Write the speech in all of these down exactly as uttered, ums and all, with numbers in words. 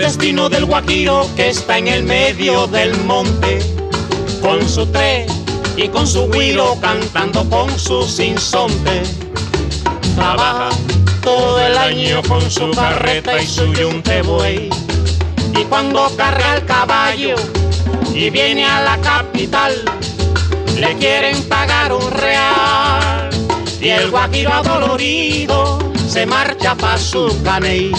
destino del guajiro que está en el medio del monte, con su tres y con su güiro cantando con su sinsonte. Trabaja todo el año con su carreta y su yunte buey, y cuando carga el caballo y viene a la capital, le quieren pagar un real, y el guajiro adolorido se marcha pa' su caney.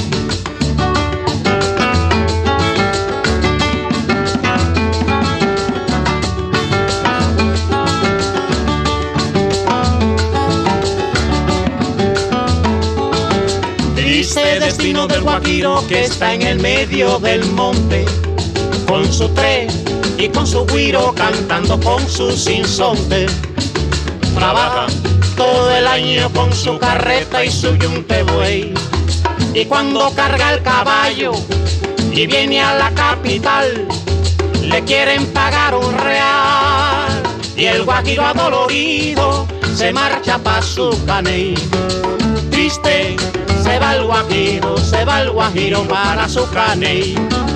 Triste destino del guajiro que está en el medio del monte, con su tres y con su güiro cantando con su sinsonte. Trabaja todo el año con su carreta y su yunte buey, y cuando carga el caballo y viene a la capital, le quieren pagar un real, y el guajiro adolorido se marcha pa' su caney. Triste se va el guajiro, se va el guajiro para su caney.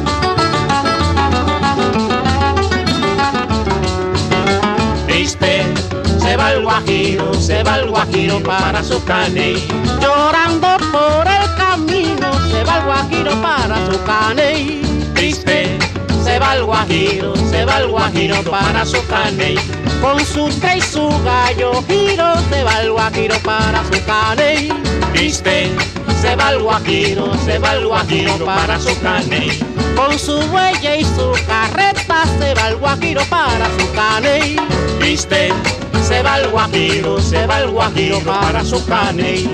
Triste se va el guajiro, se va el guajiro para su caney. Llorando por el camino se va el guajiro para su caney. Triste se va el guajiro, se va el guajiro para su caney. Con su tres y su gallo giro se va el guajiro para su caney. Triste se va el guajiro, se va el guajiro para su caney. Con su buey y su carreta se va el guajiro para su caney. Triste se va el guajiro, se va el guajiro para su caney.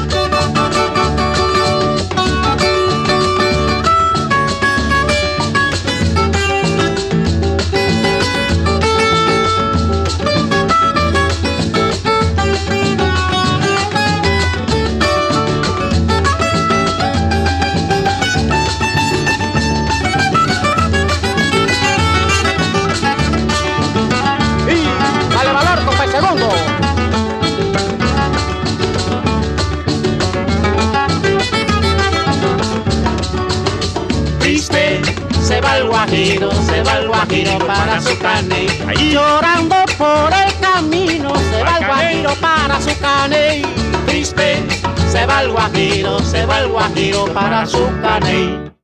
Triste se va el guajiro, se va el guajiro para su caney. Llorando por el camino se va el guajiro para su caney. Triste se va el guajiro, se va el guajiro para su caney.